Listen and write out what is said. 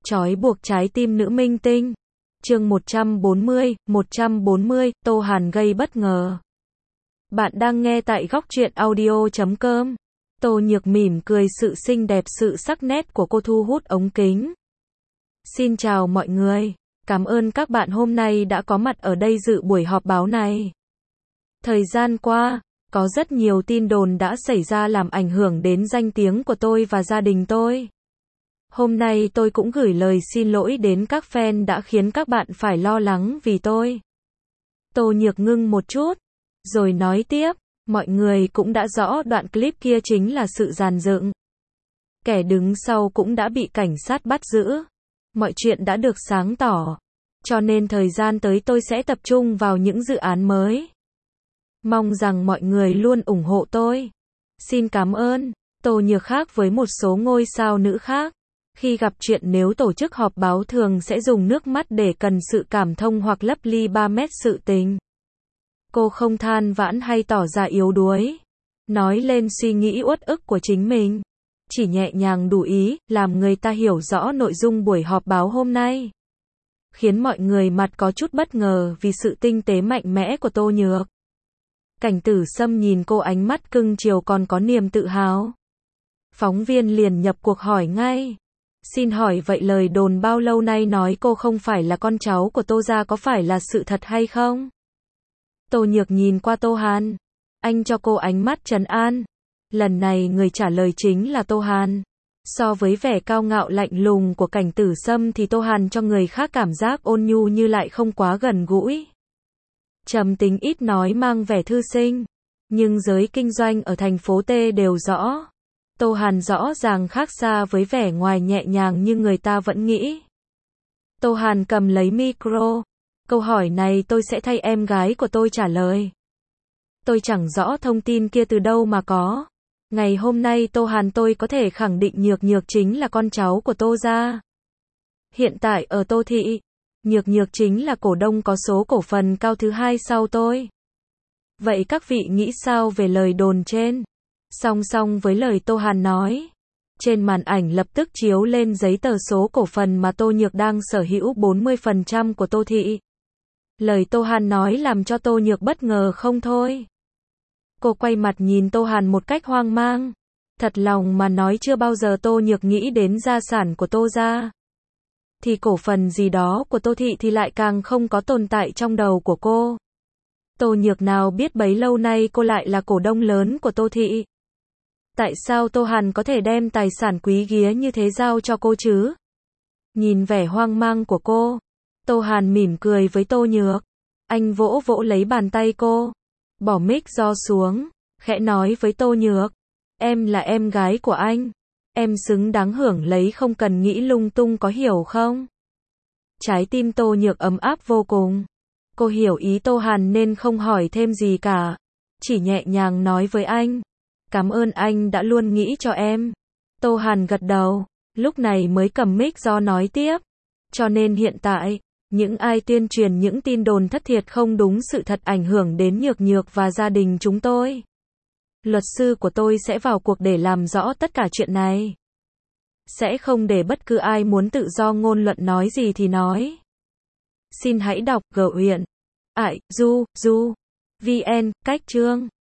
Trói buộc trái tim nữ minh tinh. Chương 140, Tô Hàn gây bất ngờ. Bạn đang nghe tại góc truyện audio.com. Tô Nhược mỉm cười, sự xinh đẹp, sự sắc nét của cô thu hút ống kính. Xin chào mọi người. Cảm ơn các bạn hôm nay đã có mặt ở đây dự buổi họp báo này. Thời gian qua, có rất nhiều tin đồn đã xảy ra làm ảnh hưởng đến danh tiếng của tôi và gia đình tôi. Hôm nay tôi cũng gửi lời xin lỗi đến các fan đã khiến các bạn phải lo lắng vì tôi. Tô Nhược ngưng một chút, rồi nói tiếp, mọi người cũng đã rõ đoạn clip kia chính là sự dàn dựng. Kẻ đứng sau cũng đã bị cảnh sát bắt giữ. Mọi chuyện đã được sáng tỏ. Cho nên thời gian tới tôi sẽ tập trung vào những dự án mới. Mong rằng mọi người luôn ủng hộ tôi. Xin cảm ơn. Tô Nhược khác với một số ngôi sao nữ khác. Khi gặp chuyện nếu tổ chức họp báo thường sẽ dùng nước mắt để cần sự cảm thông hoặc lấp ly 3 mét sự tình. Cô không than vãn hay tỏ ra yếu đuối. Nói lên suy nghĩ uất ức của chính mình. Chỉ nhẹ nhàng đủ ý, làm người ta hiểu rõ nội dung buổi họp báo hôm nay. Khiến mọi người mặt có chút bất ngờ vì sự tinh tế mạnh mẽ của Tô Nhược. Cảnh Tử Sâm nhìn cô ánh mắt cưng chiều còn có niềm tự hào. Phóng viên liền nhập cuộc hỏi ngay. Xin hỏi vậy lời đồn bao lâu nay nói cô không phải là con cháu của Tô gia có phải là sự thật hay không? Tô Nhược nhìn qua Tô Hàn. Anh cho cô ánh mắt trấn an. Lần này người trả lời chính là Tô Hàn. So với vẻ cao ngạo lạnh lùng của Cảnh Tử Sâm thì Tô Hàn cho người khác cảm giác ôn nhu như lại không quá gần gũi. Trầm tính ít nói mang vẻ thư sinh. Nhưng giới kinh doanh ở thành phố T đều rõ. Tô Hàn rõ ràng khác xa với vẻ ngoài nhẹ nhàng như người ta vẫn nghĩ. Tô Hàn cầm lấy micro. Câu hỏi này tôi sẽ thay em gái của tôi trả lời. Tôi chẳng rõ thông tin kia từ đâu mà có. Ngày hôm nay Tô Hàn tôi có thể khẳng định Nhược Nhược chính là con cháu của Tô gia. Hiện tại ở Tô thị, Nhược Nhược chính là cổ đông có số cổ phần cao thứ 2 sau tôi. Vậy các vị nghĩ sao về lời đồn trên? Song song với lời Tô Hàn nói, trên màn ảnh lập tức chiếu lên giấy tờ số cổ phần mà Tô Nhược đang sở hữu 40% của Tô thị. Lời Tô Hàn nói làm cho Tô Nhược bất ngờ không thôi. Cô quay mặt nhìn Tô Hàn một cách hoang mang. Thật lòng mà nói chưa bao giờ Tô Nhược nghĩ đến gia sản của Tô gia. Thì cổ phần gì đó của Tô thị thì lại càng không có tồn tại trong đầu của cô. Tô Nhược nào biết bấy lâu nay cô lại là cổ đông lớn của Tô thị. Tại sao Tô Hàn có thể đem tài sản quý ghía như thế giao cho cô chứ? Nhìn vẻ hoang mang của cô, Tô Hàn mỉm cười với Tô Nhược. Anh vỗ vỗ lấy bàn tay cô, bỏ mic do xuống, khẽ nói với Tô Nhược. Em là em gái của anh. Em xứng đáng hưởng lấy không cần nghĩ lung tung có hiểu không? Trái tim Tô Nhược ấm áp vô cùng. Cô hiểu ý Tô Hàn nên không hỏi thêm gì cả. Chỉ nhẹ nhàng nói với anh. Cảm ơn anh đã luôn nghĩ cho em. Tô Hàn gật đầu, lúc này mới cầm mic do nói tiếp. Cho nên hiện tại, những ai tuyên truyền những tin đồn thất thiệt không đúng sự thật ảnh hưởng đến Nhược Nhược và gia đình chúng tôi. Luật sư của tôi sẽ vào cuộc để làm rõ tất cả chuyện này. Sẽ không để bất cứ ai muốn tự do ngôn luận nói gì thì nói. Xin hãy đọc G huyện. Ải, du, vn, cách chương.